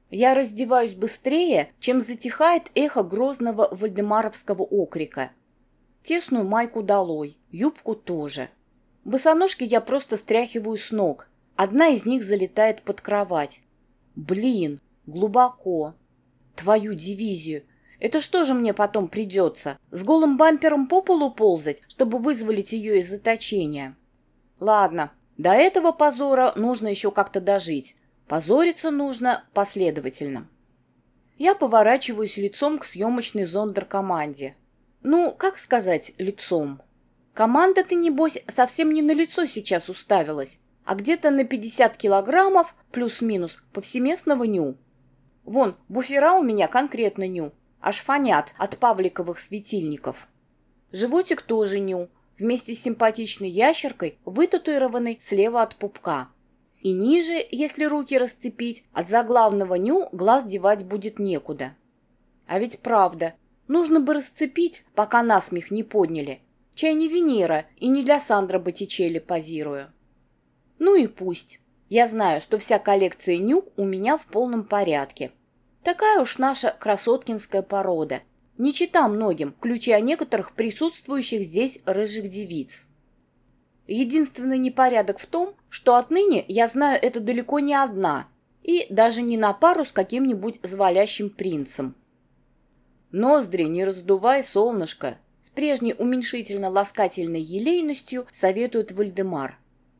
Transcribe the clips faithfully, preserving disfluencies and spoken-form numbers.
Я раздеваюсь быстрее, чем затихает эхо грозного вальдемаровского окрика. Тесную майку долой, юбку тоже. Босоножки я просто стряхиваю с ног. Одна из них залетает под кровать. Блин, глубоко. Твою дивизию. Это что же мне потом придется? С голым бампером по полу ползать, чтобы вызволить ее из заточения? Ладно, до этого позора нужно еще как-то дожить. Позориться нужно последовательно. Я поворачиваюсь лицом к съемочной зондеркоманде. Ну, как сказать лицом? Команда-то, небось, совсем не на лицо сейчас уставилась, а где-то на пятьдесят килограммов плюс-минус повсеместного ню. Вон, буфера у меня конкретно ню, аж фонят от павликовых светильников. Животик тоже ню, вместе с симпатичной ящеркой, вытатуированной слева от пупка. И ниже, если руки расцепить, от заглавного ню глаз девать будет некуда. А ведь правда, нужно бы расцепить, пока насмех не подняли. Чай не Венера и не для Сандро Боттичелли позирую. Ну и пусть. Я знаю, что вся коллекция ню у меня в полном порядке. Такая уж наша красоткинская порода. Не чита многим, включая некоторых присутствующих здесь рыжих девиц. Единственный непорядок в том, что отныне я знаю это далеко не одна, и даже не на пару с каким-нибудь звалящим принцем. Ноздри не раздувай, солнышко, с прежней уменьшительно-ласкательной елейностью советует Вальдемар.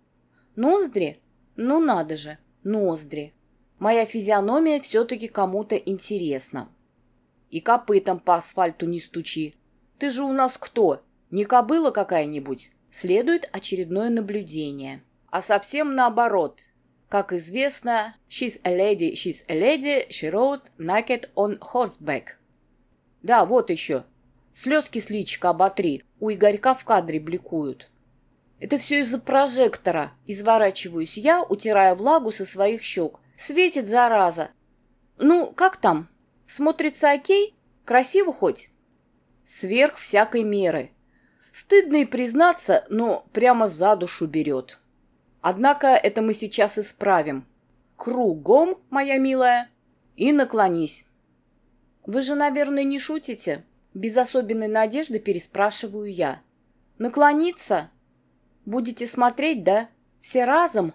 Ноздри? Ну надо же, ноздри. Моя физиономия все-таки кому-то интересна. И копытом по асфальту не стучи. Ты же у нас кто? Не кобыла какая-нибудь? Следует очередное наблюдение. А совсем наоборот. Как известно, she's a lady, she's a lady, she rode naked on horseback. Да, вот еще. Слезки с личика оботри, у Игорька в кадре бликуют. Это все из-за прожектора. Изворачиваюсь я, утирая влагу со своих щек. Светит, зараза. Ну, как там? Смотрится окей? Красиво хоть? Сверх всякой меры. Стыдно и признаться, но прямо за душу берет. Однако это мы сейчас исправим. Кругом, моя милая, и наклонись. Вы же, наверное, не шутите? Без особенной надежды переспрашиваю я. Наклониться? Будете смотреть, да? Все разом?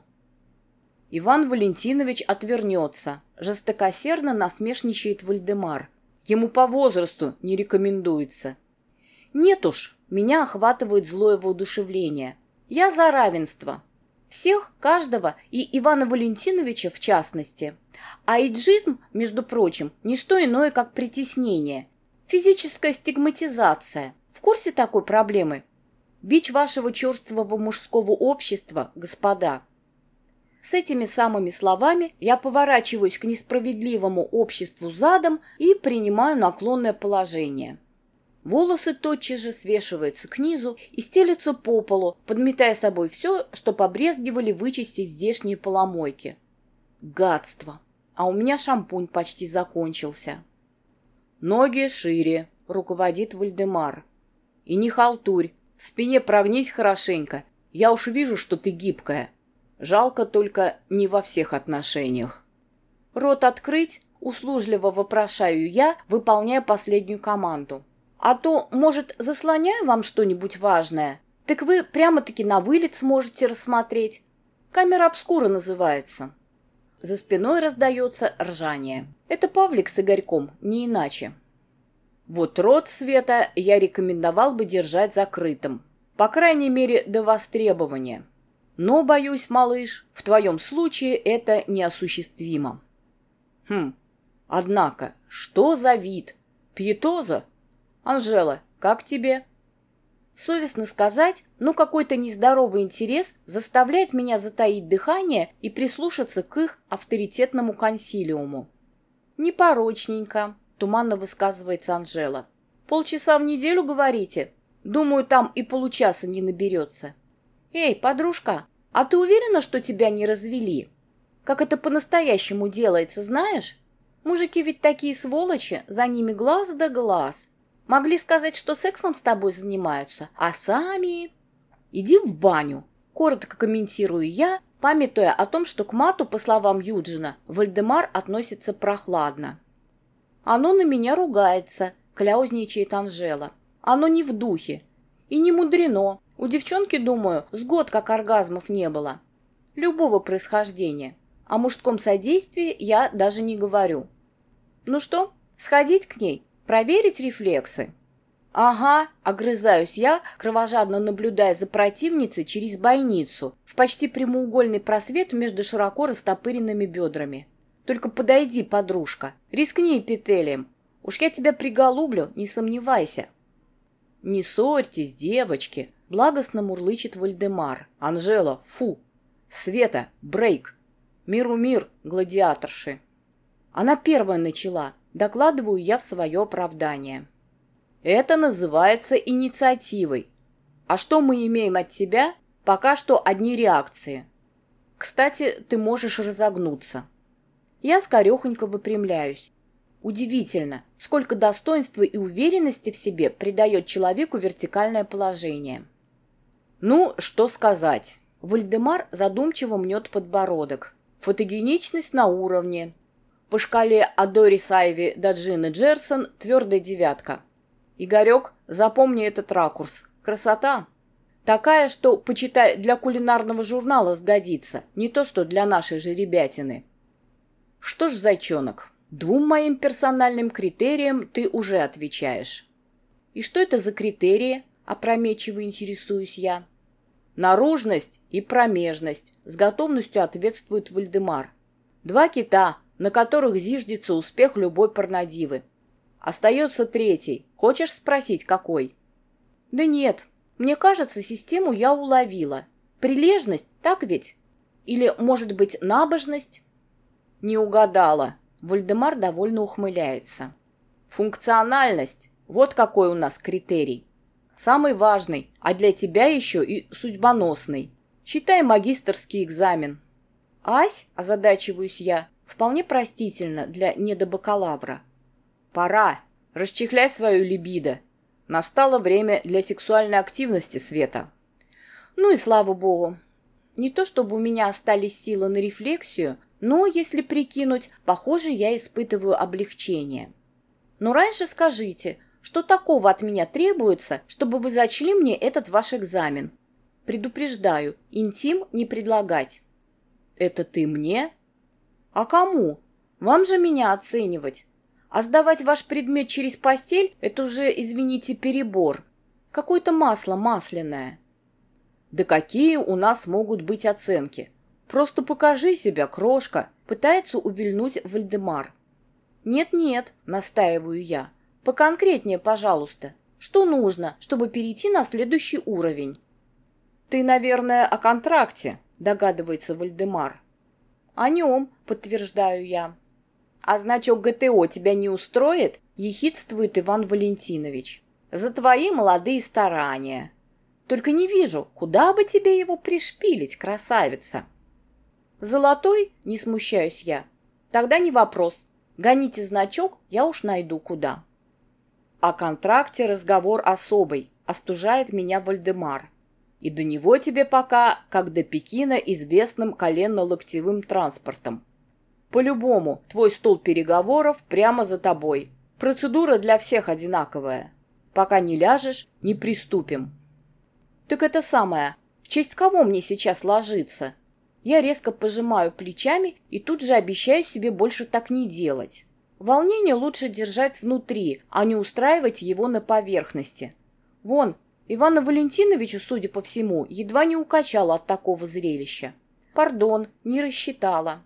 Иван Валентинович отвернется. Жестокосердно насмешничает Вальдемар. Ему по возрасту не рекомендуется. Нет уж, меня охватывает злое воодушевление. Я за равенство. Всех, каждого и Ивана Валентиновича в частности. А эйджизм, между прочим, не что иное, как притеснение. Физическая стигматизация. В курсе такой проблемы? Бич вашего черствого мужского общества, господа. С этими самыми словами я поворачиваюсь к несправедливому обществу задом и принимаю наклонное положение. Волосы тотчас же свешиваются к низу и стелются по полу, подметая собой все, что побрезгивали вычистить здешние поломойки. Гадство! А у меня шампунь почти закончился. Ноги шире, руководит Вальдемар. И не халтурь, в спине прогнись хорошенько. Я уж вижу, что ты гибкая. Жалко только не во всех отношениях. Рот открыть, услужливо вопрошаю я, выполняя последнюю команду. А то, может, заслоняю вам что-нибудь важное? Так вы прямо-таки на вылет сможете рассмотреть. Камера обскура называется. За спиной раздается ржание. Это Павлик с Игорьком, не иначе. Вот рот Света я рекомендовал бы держать закрытым. По крайней мере, до востребования. Но, боюсь, малыш, в твоем случае это неосуществимо. Хм, однако, что за вид? Пьетоза? Анжела, как тебе? Совестно сказать, но какой-то нездоровый интерес заставляет меня затаить дыхание и прислушаться к их авторитетному консилиуму. Непорочненько, туманно высказывается Анжела. Полчаса в неделю, говорите? Думаю, там и получаса не наберется. Эй, подружка, а ты уверена, что тебя не развели? Как это по-настоящему делается, знаешь? Мужики ведь такие сволочи, за ними глаз да глаз. Могли сказать, что сексом с тобой занимаются, а сами... Иди в баню, коротко комментирую я, памятуя о том, что к мату, по словам Юджина, Вальдемар относится прохладно. «Оно на меня ругается», — кляузничает Анжела. «Оно не в духе. И не мудрено. У девчонки, думаю, с год как оргазмов не было. Любого происхождения. О мужском содействии я даже не говорю. Ну что, сходить к ней? Проверить рефлексы?» «Ага», — огрызаюсь я, кровожадно наблюдая за противницей через бойницу, в почти прямоугольный просвет между широко растопыренными бедрами. «Только подойди, подружка, рискни эпителием. Уж я тебя приголублю, не сомневайся». «Не ссорьтесь, девочки», — благостно мурлычет Вальдемар. «Анжела, фу! Света, брейк! Миру мир, гладиаторши!» Она первая начала, докладываю я в свое оправдание. «Это называется инициативой. А что мы имеем от тебя? Пока что одни реакции. Кстати, ты можешь разогнуться». Я скорехонько выпрямляюсь. Удивительно, сколько достоинства и уверенности в себе придает человеку вертикальное положение. «Ну, что сказать?» Вальдемар задумчиво мнет подбородок. «Фотогеничность на уровне. По шкале Адорис Айви до Джины Джерсон твердая девятка. Игорек, запомни этот ракурс. Красота. Такая, что, почитай, для кулинарного журнала сгодится, не то что для нашей же ребятины». «Что ж, зайчонок, двум моим персональным критериям ты уже отвечаешь». «И что это за критерии?» – опрометчиво интересуюсь я. «Наружность и промежность», – с готовностью ответствует Вальдемар. «Два кита, на которых зиждется успех любой порнодивы. Остается третий. Хочешь спросить, какой?» «Да нет, мне кажется, систему я уловила. Прилежность, так ведь? Или, может быть, набожность?» «Не угадала». Вальдемар довольно ухмыляется. «Функциональность. Вот какой у нас критерий. Самый важный, а для тебя еще и судьбоносный. Считай магистерский экзамен». «Ась?» – озадачиваюсь я. Вполне простительно для недобакалавра. «Пора. Расчехляй свою либидо. Настало время для сексуальной активности, Света». Ну и слава богу. Не то чтобы у меня остались силы на рефлексию, но, если прикинуть, похоже, я испытываю облегчение. Но раньше скажите, что такого от меня требуется, чтобы вы зачли мне этот ваш экзамен? Предупреждаю, интим не предлагать. Это ты мне? А кому? Вам же меня оценивать. А сдавать ваш предмет через постель – это уже, извините, перебор. Какое-то масло масляное. Да какие у нас могут быть оценки? Просто покажи себя, крошка, пытается увильнуть Вальдемар. Нет-нет, настаиваю я. Поконкретнее, пожалуйста. Что нужно, чтобы перейти на следующий уровень? Ты, наверное, о контракте, догадывается Вальдемар. О нем, подтверждаю я. А значок ГТО тебя не устроит? Ехидствует Иван Валентинович. За твои молодые старания. Только не вижу, куда бы тебе его пришпилить, красавица. Золотой? Не смущаюсь я. Тогда не вопрос. Гоните значок, я уж найду куда. О контракте разговор особый, остужает меня Вальдемар. И до него тебе пока, как до Пекина, известным коленно-локтевым транспортом. По-любому, твой стол переговоров прямо за тобой. Процедура для всех одинаковая. Пока не ляжешь, не приступим. Так это самое, в честь кого мне сейчас ложиться? Я резко пожимаю плечами и тут же обещаю себе больше так не делать. Волнение лучше держать внутри, а не устраивать его на поверхности. Вон, Ивана Валентиновича, судя по всему, едва не укачало от такого зрелища. Пардон, не рассчитала.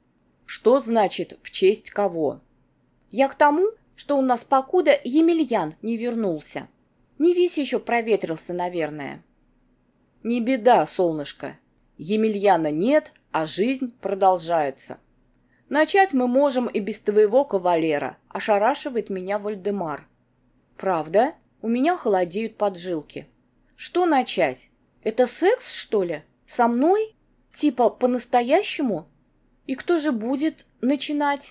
Что значит «в честь кого»? Я к тому, что у нас покуда Емельян не вернулся. Не весь еще проветрился, наверное. Не беда, солнышко. Емельяна нет, а жизнь продолжается. Начать мы можем и без твоего кавалера, ошарашивает меня Вальдемар. Правда? У меня холодеют поджилки. Что начать? Это секс, что ли? Со мной? Типа по-настоящему? И кто же будет начинать?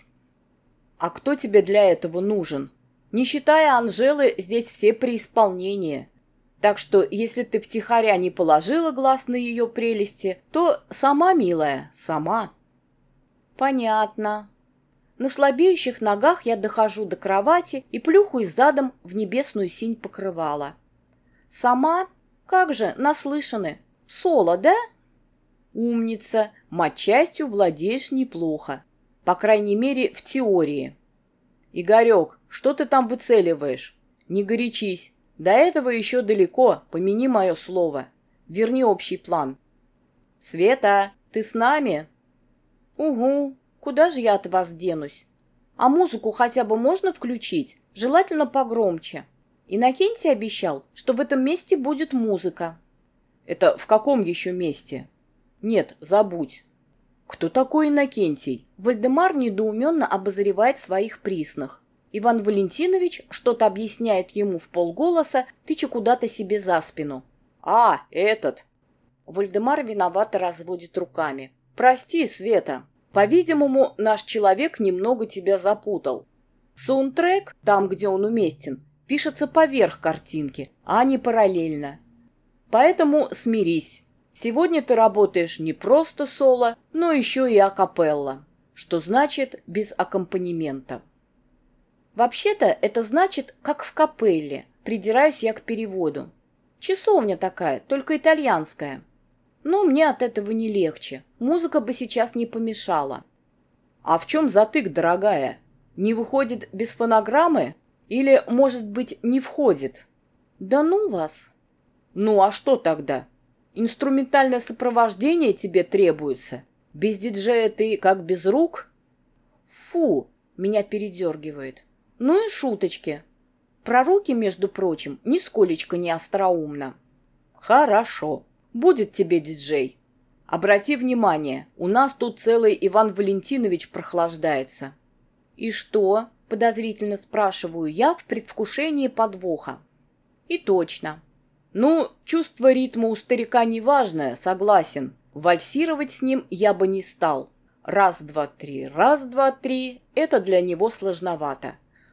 А кто тебе для этого нужен? Не считая Анжелы, здесь все при исполнении. Так что, если ты втихаря не положила глаз на ее прелести, то сама, милая, сама. Понятно. На слабеющих ногах я дохожу до кровати и плюхаюсь задом в небесную синь покрывала. Сама? Как же, наслышаны. Соло, да? Умница, матчастью владеешь неплохо. По крайней мере, в теории. Игорек, что ты там выцеливаешь? Не горячись. До этого еще далеко, помяни мое слово. Верни общий план. Света, ты с нами? Угу, куда же я от вас денусь? А музыку хотя бы можно включить? Желательно погромче. Иннокентий обещал, что в этом месте будет музыка. Это в каком еще месте? Нет, забудь. Кто такой Иннокентий? Вальдемар недоуменно обозревает своих присных. Иван Валентинович что-то объясняет ему вполголоса, тыча куда-то себе за спину. А, этот. Вальдемар виновато разводит руками. Прости, Света. По-видимому, наш человек немного тебя запутал. Саундтрек, там, где он уместен, пишется поверх картинки, а не параллельно. Поэтому смирись. Сегодня ты работаешь не просто соло, но еще и акапелла, что значит без аккомпанемента. Вообще-то это значит, как в капелле, придираюсь я к переводу. Часовня такая, только итальянская. Но мне от этого не легче, музыка бы сейчас не помешала. А в чем затык, дорогая? Не выходит без фонограммы? Или, может быть, не входит? Да ну вас! Ну а что тогда? Инструментальное сопровождение тебе требуется? Без диджея ты как без рук? Фу, меня передергивает. Ну и шуточки. Про руки, между прочим, нисколечко не остроумно. Хорошо, будет тебе диджей. Обрати внимание, у нас тут целый Иван Валентинович прохлаждается. И что? Подозрительно спрашиваю я в предвкушении подвоха. И точно. Ну, чувство ритма у старика неважное, согласен. Вальсировать с ним я бы не стал. Раз, два, три, раз, два, три. Это для него сложновато.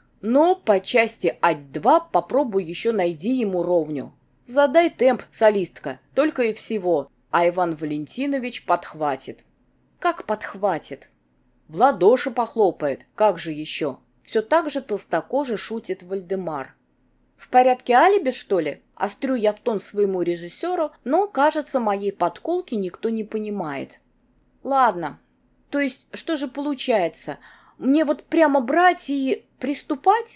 Но по части ать-два попробуй еще найди ему ровню. Задай темп, солистка, только и всего. А Иван Валентинович подхватит. Как подхватит? В ладоши похлопает, как же еще? Все так же толстокоже шутит Вальдемар. В порядке алиби, что ли? Острю я в тон своему режиссеру, но, кажется, моей подколки никто не понимает. Ладно. То есть, что же получается? Мне вот прямо брать и приступать?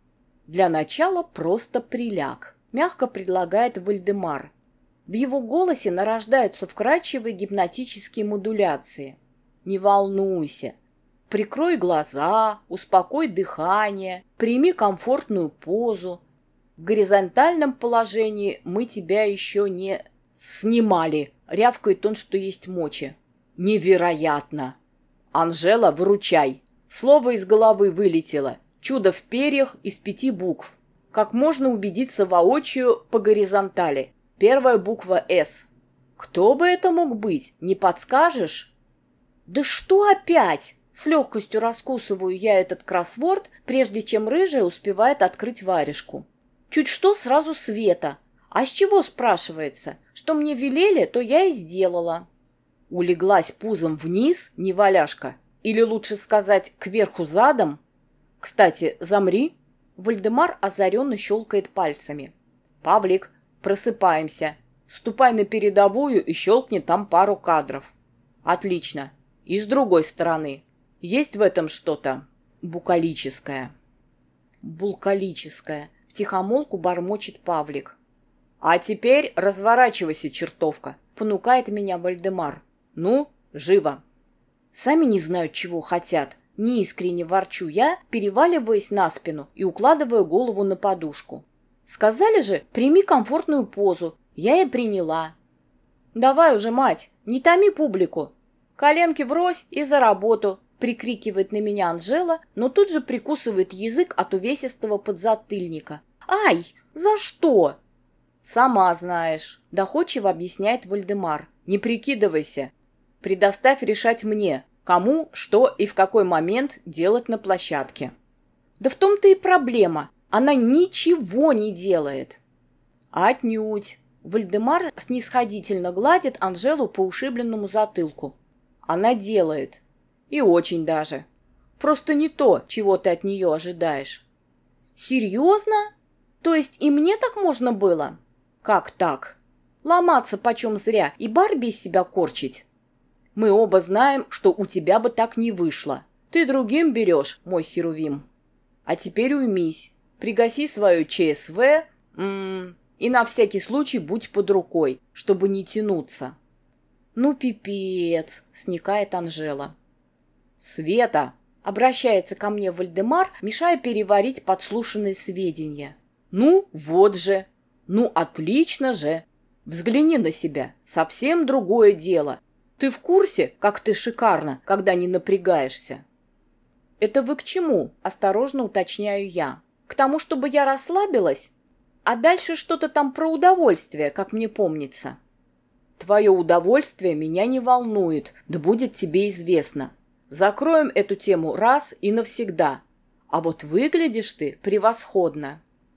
Для начала просто приляг, мягко предлагает Вальдемар. В его голосе нарождаются вкрадчивые гипнотические модуляции. Не волнуйся. Прикрой глаза, успокой дыхание, прими комфортную позу. В горизонтальном положении мы тебя еще не снимали, рявкает он, что есть мочи. Невероятно! Анжела, выручай. Слово из головы вылетело. Чудо в перьях из пяти букв. Как можно убедиться воочию по горизонтали. Первая буква «С». Кто бы это мог быть, не подскажешь? Да что опять? С легкостью раскусываю я этот кроссворд, прежде чем рыжая успевает открыть варежку. Чуть что сразу Света. А с чего, спрашивается? Что мне велели, то я и сделала. Улеглась пузом вниз, неваляшка. Или лучше сказать, кверху задом. Кстати, замри. Вальдемар озаренно щелкает пальцами. Павлик, просыпаемся. Ступай на передовую и щелкни там пару кадров. Отлично. И с другой стороны. Есть в этом что-то букалическое. Булкалическое. Втихомолку бормочет Павлик. А теперь разворачивайся, чертовка. Понукает меня Вальдемар. Ну, живо. Сами не знают, чего хотят. Неискренне ворчу я, переваливаясь на спину и укладывая голову на подушку. Сказали же, прими комфортную позу. Я и приняла. Давай уже, мать, не томи публику. Коленки врозь и за работу. Прикрикивает на меня Анжела, но тут же прикусывает язык от увесистого подзатыльника. Ай, за что? Сама знаешь, доходчиво объясняет Вальдемар. Не прикидывайся. Предоставь решать мне, кому, что и в какой момент делать на площадке. Да в том-то и проблема. Она ничего не делает. Отнюдь. Вальдемар снисходительно гладит Анжелу по ушибленному затылку. Она делает. И очень даже. Просто не то, чего ты от нее ожидаешь. Серьезно? То есть и мне так можно было? Как так? Ломаться почем зря и Барби из себя корчить? Мы оба знаем, что у тебя бы так не вышло. Ты другим берешь, мой Херувим. А теперь уймись. Пригаси свою ЧСВ м-м, и на всякий случай будь под рукой, чтобы не тянуться. Ну, пипец, сникает Анжела. Света, обращается ко мне Вальдемар, мешая переварить подслушанные сведения. Ну, вот же. Ну, отлично же. Взгляни на себя. Совсем другое дело. Ты в курсе, как ты шикарна, когда не напрягаешься? Это вы к чему? Осторожно уточняю я. К тому, чтобы я расслабилась? А дальше что-то там про удовольствие, как мне помнится. Твое удовольствие меня не волнует, да будет тебе известно. Закроем эту тему раз и навсегда. А вот выглядишь ты превосходно.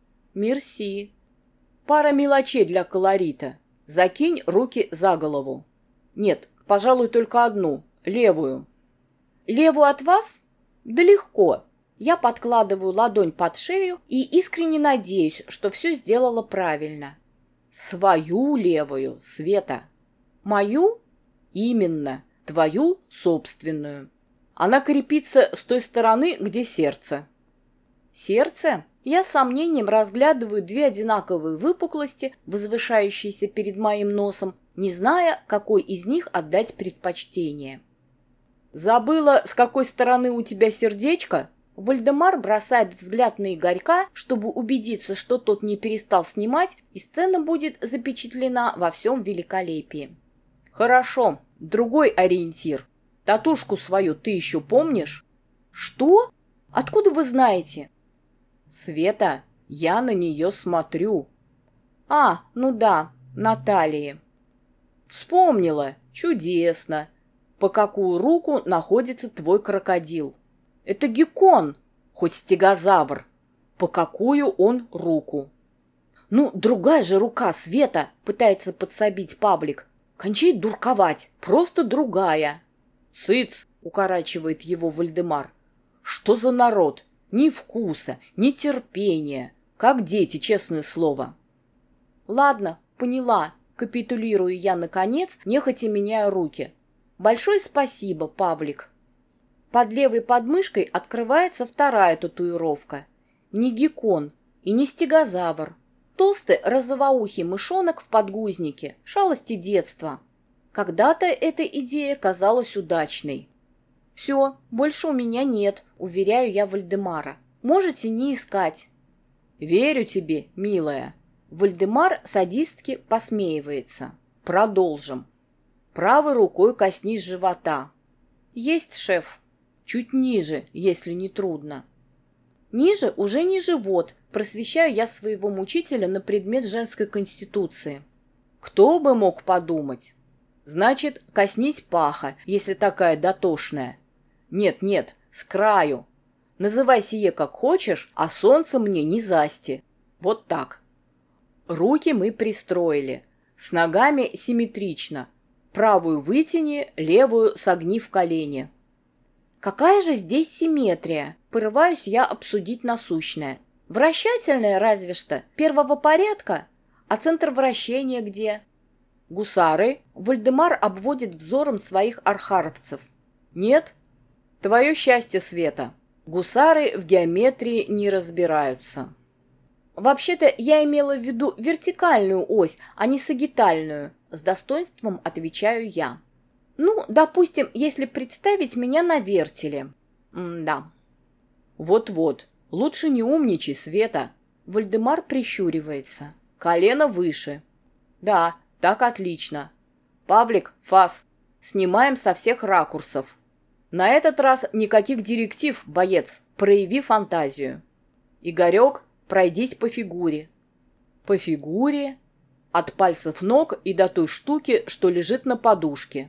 Мерси. Пара мелочей для колорита. Закинь руки за голову. Нет, пожалуй, только одну, левую. Левую от вас? Да легко. Я подкладываю ладонь под шею и искренне надеюсь, что все сделала правильно. Свою левую, Света. Мою? Именно, твою собственную. Она крепится с той стороны, где сердце. Сердце? Я с сомнением разглядываю две одинаковые выпуклости, возвышающиеся перед моим носом, не зная, какой из них отдать предпочтение. Забыла, с какой стороны у тебя сердечко? Вальдемар бросает взгляд на Игорька, чтобы убедиться, что тот не перестал снимать, и сцена будет запечатлена во всем великолепии. Хорошо, другой ориентир. Татушку свою ты еще помнишь? Что? Откуда вы знаете? Света, я на нее смотрю. А, ну да, на талии. Вспомнила. Чудесно. По какую руку находится твой крокодил? Это геккон, хоть стегозавр. По какую он руку? Ну, другая же рука, Света, пытается подсобить Павлик. Кончай дурковать, просто другая. Цыц, укорачивает его Вальдемар. Что за народ? Ни вкуса, ни терпения. Как дети, честное слово. Ладно, поняла. Капитулирую я, наконец, нехотя меняя руки. Большое спасибо, Павлик. Под левой подмышкой открывается вторая татуировка. Не геккон и не стегозавр. Толстый розовоухий мышонок в подгузнике. Шалости детства. Когда-то эта идея казалась удачной. «Все, больше у меня нет», — уверяю я Вальдемара. «Можете не искать». «Верю тебе, милая». Вальдемар садистски посмеивается. «Продолжим. Правой рукой коснись живота». «Есть, шеф». «Чуть ниже, если не трудно». «Ниже уже не живот», — просвещаю я своего мучителя на предмет женской конституции. «Кто бы мог подумать?» «Значит, коснись паха, если такая дотошная». «Нет, нет, с краю. Называй сие как хочешь, а солнце мне не засти». Вот так. Руки мы пристроили. С ногами симметрично. Правую вытяни, левую согни в колени. Какая же здесь симметрия? Порываюсь я обсудить насущное. Вращательная разве что, первого порядка. А центр вращения где? Гусары. Вальдемар обводит взором своих архаровцев. Нет? Твое счастье, Света. Гусары в геометрии не разбираются. Вообще-то я имела в виду вертикальную ось, а не сагитальную. С достоинством отвечаю я. Ну, допустим, если представить меня на вертеле. М-да. Вот-вот. Лучше не умничай, Света. Вальдемар прищуривается. Колено выше. Да, так отлично. Павлик, фас. Снимаем со всех ракурсов. На этот раз никаких директив, боец. Прояви фантазию. Игорек, пройдись по фигуре. По фигуре? От пальцев ног и до той штуки, что лежит на подушке.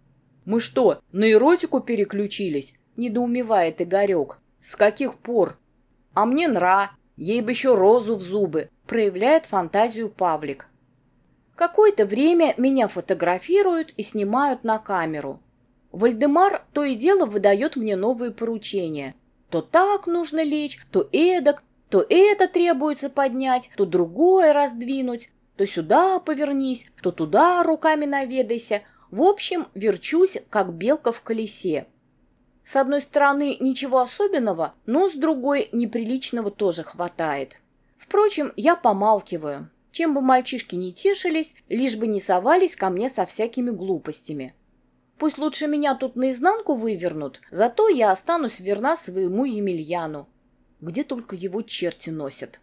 Мы что, на эротику переключились? Недоумевает Игорек. С каких пор? А мне нра. Ей бы еще розу в зубы. проявляет фантазию Павлик. Какое-то время меня фотографируют и снимают на камеру. Вальдемар то и дело выдает мне новые поручения. То так нужно лечь, то эдак, то это требуется поднять, то другое раздвинуть, то сюда повернись, то туда руками наведайся. В общем, верчусь, как белка в колесе. С одной стороны, ничего особенного, но с другой, неприличного тоже хватает. Впрочем, я помалкиваю. Чем бы мальчишки не тешились, лишь бы не совались ко мне со всякими глупостями. Пусть лучше меня тут наизнанку вывернут, зато я останусь верна своему Емельяну. Где только его черти носят.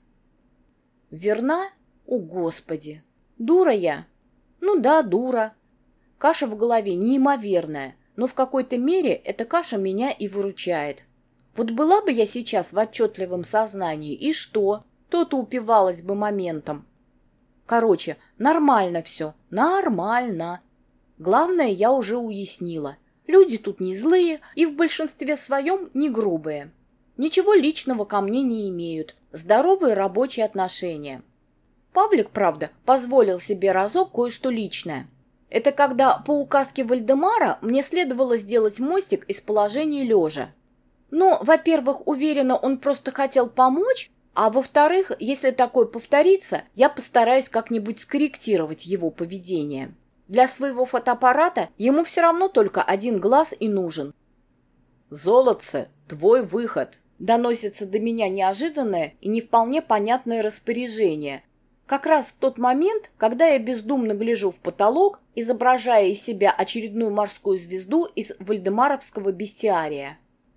Верна? О, Господи! Дура я? Ну да, дура. Каша в голове неимоверная, но в какой-то мере эта каша меня и выручает. Вот была бы я сейчас в отчетливом сознании, и что? То-то упивалась бы моментом. Короче, нормально все, нормально. Главное, я уже уяснила. Люди тут не злые и в большинстве своем не грубые. Ничего личного ко мне не имеют. Здоровые рабочие отношения. Павлик, правда, позволил себе разок кое-что личное. Это когда по указке Вальдемара мне следовало сделать мостик из положения лежа. Но, во-первых, уверена, он просто хотел помочь, а во-вторых, если такое повторится, я постараюсь как-нибудь скорректировать его поведение. Для своего фотоаппарата ему все равно только один глаз и нужен. «Золотце, твой выход!» Доносится до меня неожиданное и не вполне понятное распоряжение. Как раз в тот момент, когда я бездумно гляжу в потолок, изображая из себя очередную морскую звезду из вальдемаровского бестиария.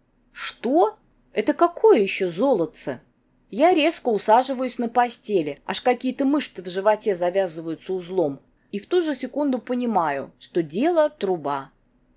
Что? Это какое еще золотце? Я резко усаживаюсь на постели, аж какие-то мышцы в животе завязываются узлом, и в ту же секунду понимаю, что дело труба.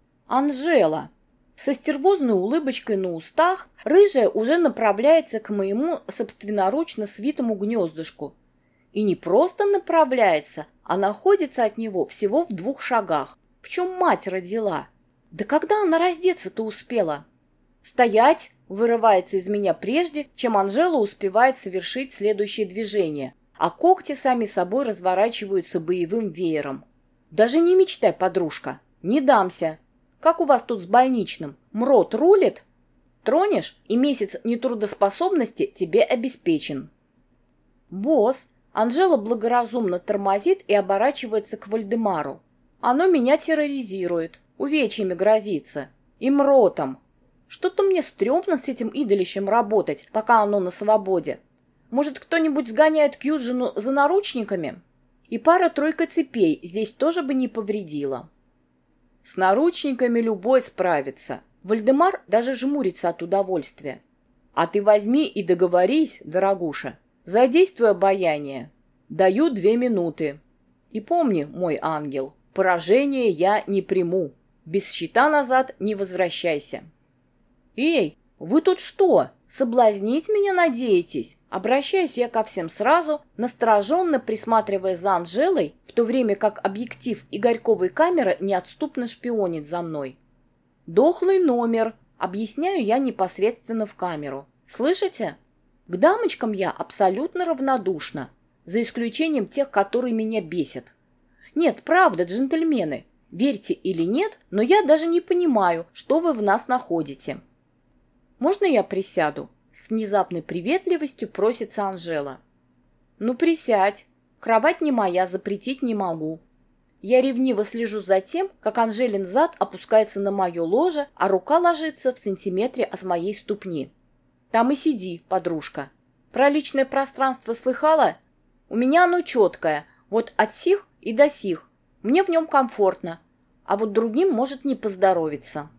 Анжела. Со стервозной улыбочкой на устах рыжая уже направляется к моему собственноручно свитому гнездышку. И не просто направляется, а находится от него всего в двух шагах. В чем мать родила? Да когда она раздеться-то успела? «Стоять!» вырывается из меня прежде, чем Анжела успевает совершить следующее движение, а когти сами собой разворачиваются боевым веером. «Даже не мечтай, подружка, не дамся. Как у вас тут с больничным? МРОТ рулит? Тронешь, и месяц нетрудоспособности тебе обеспечен». «Босс!» Анжела благоразумно тормозит и оборачивается к Вальдемару. «Оно меня терроризирует, увечьями грозится. И МРОТом. Что-то мне стрёмно с этим идолищем работать, пока оно на свободе. Может, кто-нибудь сгоняет к Юджину за наручниками? И пара-тройка цепей здесь тоже бы не повредила». С наручниками любой справится. Вальдемар даже жмурится от удовольствия. «А ты возьми и договорись, дорогуша. Задействуй обаяние. Даю две минуты. И помни, мой ангел, поражение я не приму. Без щита назад не возвращайся». «Эй, вы тут что, соблазнить меня надеетесь?» Обращаюсь я ко всем сразу, настороженно присматривая за Анжелой, в то время как объектив Игорьковой камеры неотступно шпионит за мной. «Дохлый номер», объясняю я непосредственно в камеру. «Слышите? К дамочкам я абсолютно равнодушна, за исключением тех, которые меня бесят. Нет, правда, джентльмены, верьте или нет, но я даже не понимаю, что вы в нас находите». «Можно я присяду?» С внезапной приветливостью просится Анжела. «Ну, присядь. Кровать не моя, запретить не могу». Я ревниво слежу за тем, как Анжелин зад опускается на мое ложе, а рука ложится в сантиметре от моей ступни. «Там и сиди, подружка. Про личное пространство слыхала? У меня оно четкое, вот от сих и до сих. Мне в нем комфортно, а вот другим может не поздоровиться».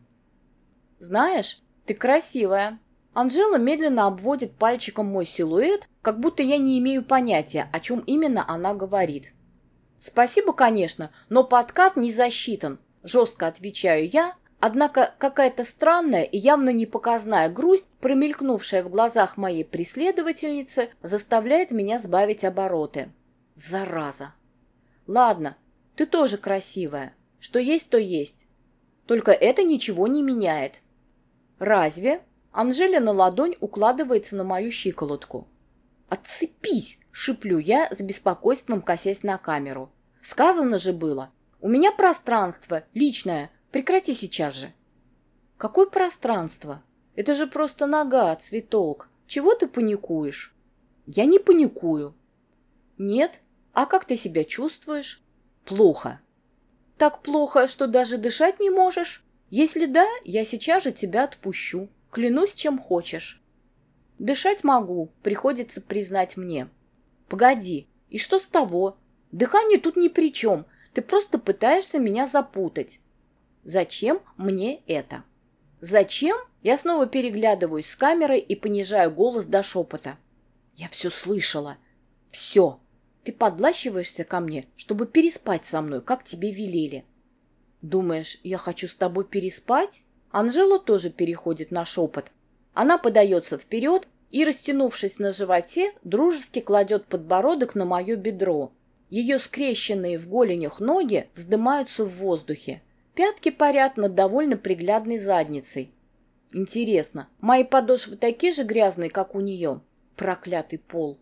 «Знаешь, ты красивая». Анжела медленно обводит пальчиком мой силуэт, как будто я не имею понятия, о чем именно она говорит. «Спасибо, конечно, но подкат не засчитан», – жестко отвечаю я, однако какая-то странная и явно непоказная грусть, промелькнувшая в глазах моей преследовательницы, заставляет меня сбавить обороты. Зараза! «Ладно, ты тоже красивая. Что есть, то есть. Только это ничего не меняет». «Разве?» Анжелина ладонь укладывается на мою щиколотку. «Отцепись!» – шиплю я с беспокойством, косясь на камеру. «Сказано же было. У меня пространство, личное. Прекрати сейчас же». «Какое пространство? Это же просто нога, цветок. Чего ты паникуешь?» «Я не паникую». «Нет? А как ты себя чувствуешь?» «Плохо». «Так плохо, что даже дышать не можешь? Если да, я сейчас же тебя отпущу. Клянусь, чем хочешь». «Дышать могу, приходится признать мне». «Погоди, и что с того? Дыхание тут ни при чем. Ты просто пытаешься меня запутать». «Зачем мне это?» «Зачем?» Я снова переглядываюсь с камерой и понижаю голос до шепота. «Я все слышала. Все. Ты подлащиваешься ко мне, чтобы переспать со мной, как тебе велели». «Думаешь, я хочу с тобой переспать?» Анжела тоже переходит на шепот. Она подается вперед и, растянувшись на животе, дружески кладет подбородок на мое бедро. Ее скрещенные в голенях ноги вздымаются в воздухе. Пятки парят над довольно приглядной задницей. Интересно, мои подошвы такие же грязные, как у нее? Проклятый пол.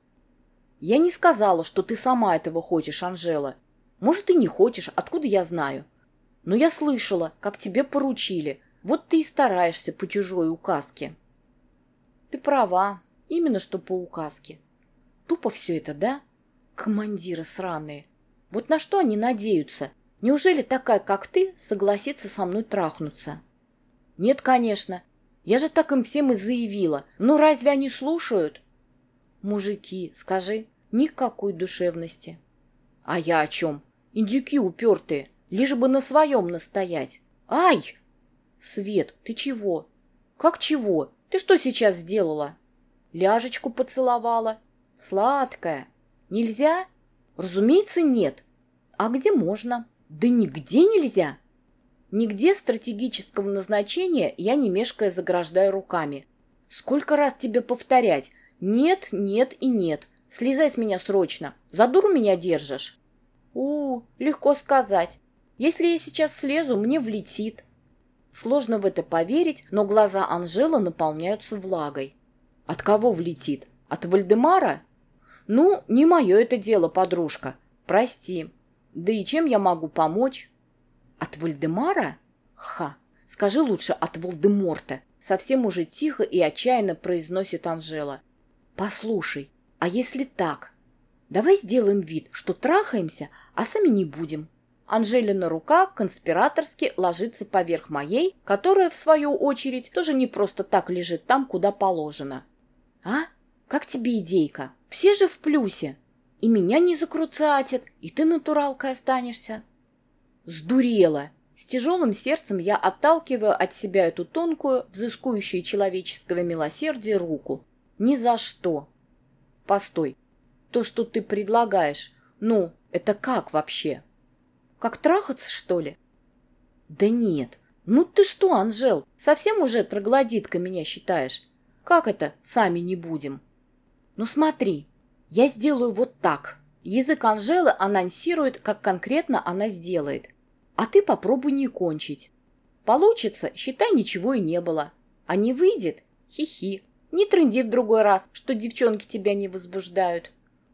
Я не сказала, что ты сама этого хочешь, Анжела. Может, и не хочешь, откуда я знаю? Но я слышала, как тебе поручили. Вот ты и стараешься по чужой указке. Ты права, именно что по указке. Тупо все это, да? Командиры сраные. Вот на что они надеются? Неужели такая, как ты, согласится со мной трахнуться? Нет, конечно. Я же так им всем и заявила. Ну разве они слушают? Мужики, скажи, никакой душевности. А я о чем? Индюки упертые, лишь бы на своем настоять. Ай! Свет, ты чего? Как чего? Ты что сейчас сделала? Ляжечку поцеловала. Сладкая. Нельзя? Разумеется, нет. А где можно? Да нигде нельзя. Нигде стратегического назначения я не мешкая заграждаю руками. Сколько раз тебе повторять? Нет, нет и нет. Слезай с меня срочно. За дуру меня держишь. У, легко сказать. Если я сейчас слезу, мне влетит. Сложно в это поверить, но глаза Анжелы наполняются влагой. От кого влетит? От Вальдемара? Ну, не мое это дело, подружка. Прости. Да и чем я могу помочь? От Вальдемара? Ха! Скажи лучше от Волдеморта. Совсем уже тихо и отчаянно произносит Анжела. Послушай, а если так? Давай сделаем вид, что трахаемся, а сами не будем. Анжелина рука конспираторски ложится поверх моей, которая, в свою очередь, тоже не просто так лежит там, куда положено. А? Как тебе идейка? Все же в плюсе. И меня не закруцатят, и ты натуралкой останешься. Сдурела. С тяжелым сердцем я отталкиваю от себя эту тонкую, взыскующую человеческого милосердия руку. Ни за что. Постой. То, что ты предлагаешь, ну, это как вообще? Как трахаться, что ли? Да нет. Ну ты что, Анжел, совсем уже троглодитка меня считаешь? Как это «сами не будем»? Ну смотри, я сделаю вот так. Язык Анжелы анонсирует, как конкретно она сделает. А ты попробуй не кончить. Получится, считай, ничего и не было. А не выйдет? Хи-хи. Не трынди в другой раз, что девчонки тебя не возбуждают.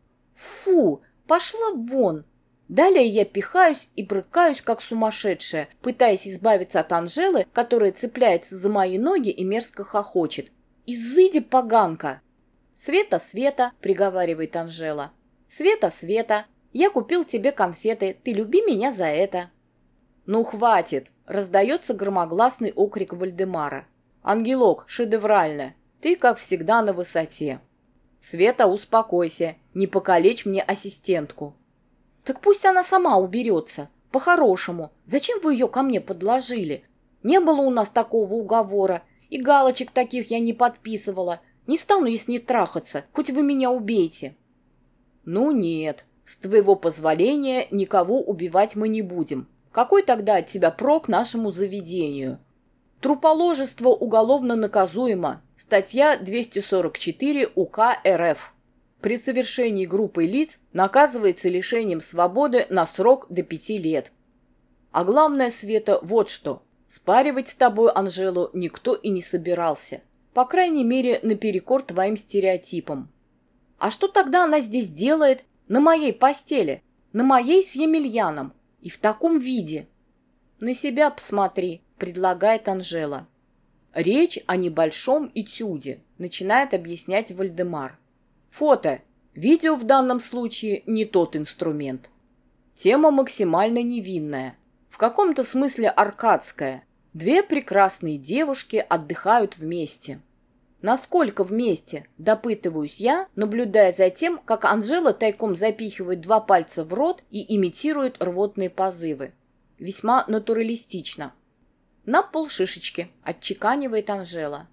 Фу, пошла вон. Далее я пихаюсь и брыкаюсь, как сумасшедшая, пытаясь избавиться от Анжелы, которая цепляется за мои ноги и мерзко хохочет. «Изыди, поганка!» «Света, Света!» – приговаривает Анжела. «Света, Света! Я купил тебе конфеты, ты люби меня за это!» «Ну, хватит!» – раздается громогласный окрик Вальдемара. «Ангелок, шедеврально! Ты, как всегда, на высоте!» «Света, успокойся, не покалечь мне ассистентку!» «Так пусть она сама уберется. По-хорошему. Зачем вы ее ко мне подложили? Не было у нас такого уговора. И галочек таких я не подписывала. Не стану я с ней трахаться, хоть вы меня убейте». «Ну нет. С твоего позволения никого убивать мы не будем. Какой тогда от тебя прок нашему заведению?» «Труположество уголовно наказуемо. Статья двести сорок четыре УК РФ. При совершении группой лиц наказывается лишением свободы на срок до пяти лет. А главное, Света, вот что. Спаривать с тобой Анжелу никто и не собирался. По крайней мере, наперекор твоим стереотипам. А что тогда она здесь делает? На моей постели, на моей с Емельяном и в таком виде? На себя посмотри, предлагает Анжела. Речь о небольшом этюде, начинает объяснять Вальдемар. Фото, видео в данном случае не тот инструмент. Тема максимально невинная, в каком-то смысле аркадская. Две прекрасные девушки отдыхают вместе. Насколько вместе, допытываюсь я, наблюдая за тем, как Анжела тайком запихивает два пальца в рот и имитирует рвотные позывы. Весьма натуралистично. На полшишечки, отчеканивает Анжела.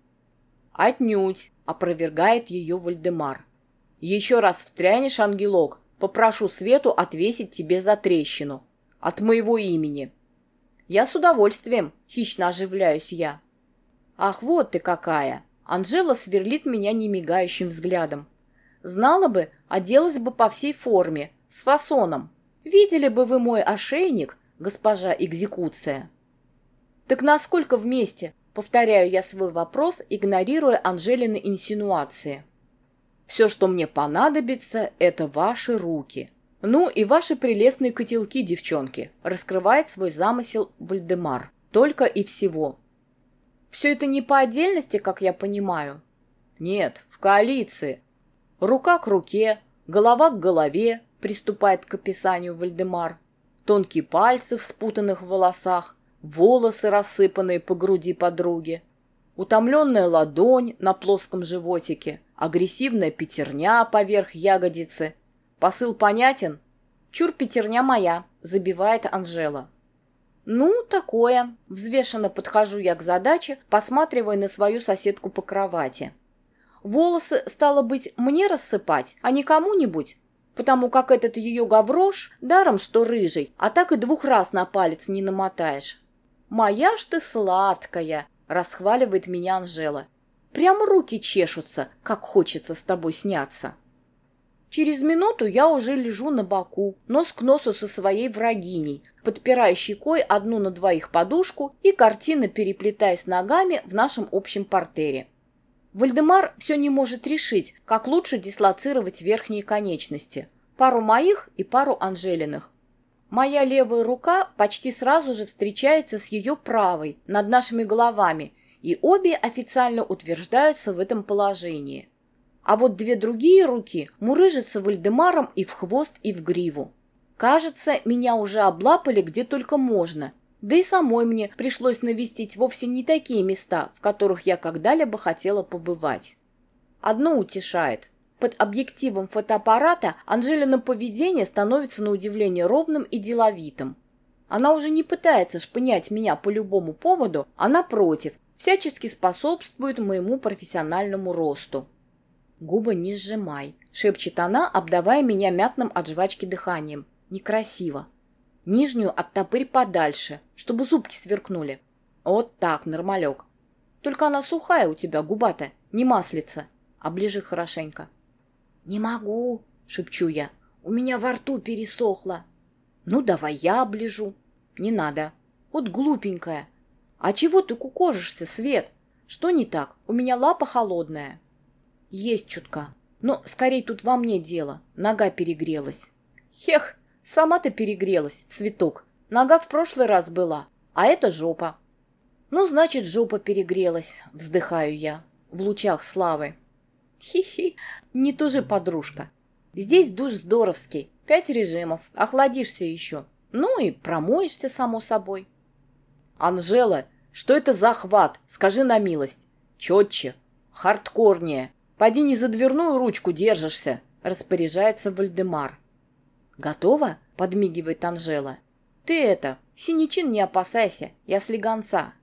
Отнюдь, опровергает ее Вальдемар. Еще раз встрянешь, ангелок, попрошу Свету отвесить тебе за трещину. От моего имени. Я с удовольствием, хищно оживляюсь я. Ах, вот ты какая! Анжела сверлит меня немигающим взглядом. Знала бы, оделась бы по всей форме, с фасоном. Видели бы вы мой ошейник, госпожа экзекуция. Так насколько вместе? Повторяю я свой вопрос, игнорируя Анжелины инсинуации. Все, что мне понадобится, это ваши руки. Ну и ваши прелестные котелки, девчонки, раскрывает свой замысел Вальдемар. Только и всего. Все это не по отдельности, как я понимаю? Нет, в коалиции. Рука к руке, голова к голове, приступает к описанию Вальдемар. Тонкие пальцы в спутанных волосах, волосы, рассыпанные по груди подруги, утомленная ладонь на плоском животике, агрессивная пятерня поверх ягодицы. Посыл понятен? Чур, пятерня моя, забивает Анжела. Ну, такое. Взвешенно подхожу я к задаче, посматривая на свою соседку по кровати. Волосы, стало быть, мне рассыпать, а не кому-нибудь? Потому как этот ее гаврош, даром что рыжий, а так и двух раз на палец не намотаешь. «Моя ж ты сладкая!» – расхваливает меня Анжела. «Прям руки чешутся, как хочется с тобой сняться». Через минуту я уже лежу на боку, нос к носу со своей врагиней, подпирая щекой одну на двоих подушку и картинно переплетаясь ногами в нашем общем партере. Вальдемар все не может решить, как лучше дислоцировать верхние конечности. Пару моих и пару Анжелиных. Моя левая рука почти сразу же встречается с ее правой над нашими головами, и обе официально утверждаются в этом положении. А вот две другие руки мурыжатся Вальдемаром и в хвост, и в гриву. Кажется, меня уже облапали где только можно, да и самой мне пришлось навестить вовсе не такие места, в которых я когда-либо хотела побывать. Одно утешает. Под объективом фотоаппарата Анжелина поведение становится на удивление ровным и деловитым. Она уже не пытается шпынять меня по любому поводу, а напротив, всячески способствует моему профессиональному росту. «Губы не сжимай», — шепчет она, обдавая меня мятным от жвачки дыханием. «Некрасиво. Нижнюю оттопырь подальше, чтобы зубки сверкнули. Вот так, нормалек. Только она сухая у тебя, губа-то, не маслица. Оближи хорошенько». «Не могу», — шепчу я. «У меня во рту пересохло». «Ну, давай я оближу». «Не надо. Вот глупенькая. А чего ты кукожишься, Свет? Что не так? У меня лапа холодная». «Есть чутка. Но скорее тут во мне дело. Нога перегрелась». «Хех, сама ты перегрелась, цветок. Нога в прошлый раз была, а это жопа». «Ну, значит, жопа перегрелась», — вздыхаю я, в лучах славы. «Хи-хи, не тужи, подружка. Здесь душ здоровский, пять режимов, охладишься еще. Ну и промоешься, само собой». «Анжела, что это за хват? Скажи на милость. Четче, хардкорнее. Поди не за дверную ручку держишься», — распоряжается Вальдемар. «Готова?» — подмигивает Анжела. «Ты это, синячин не опасайся, я слегонца».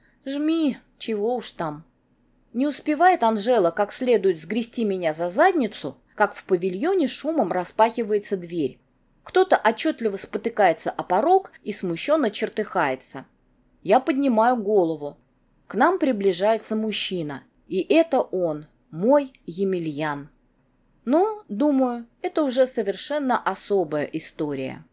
«Жми, чего уж там». Не успевает Анжела как следует сгрести меня за задницу, как в павильоне шумом распахивается дверь. Кто-то отчетливо спотыкается о порог и смущенно чертыхается. Я поднимаю голову. К нам приближается мужчина, и это он, мой Емельян. Но, думаю, это уже совершенно особая история.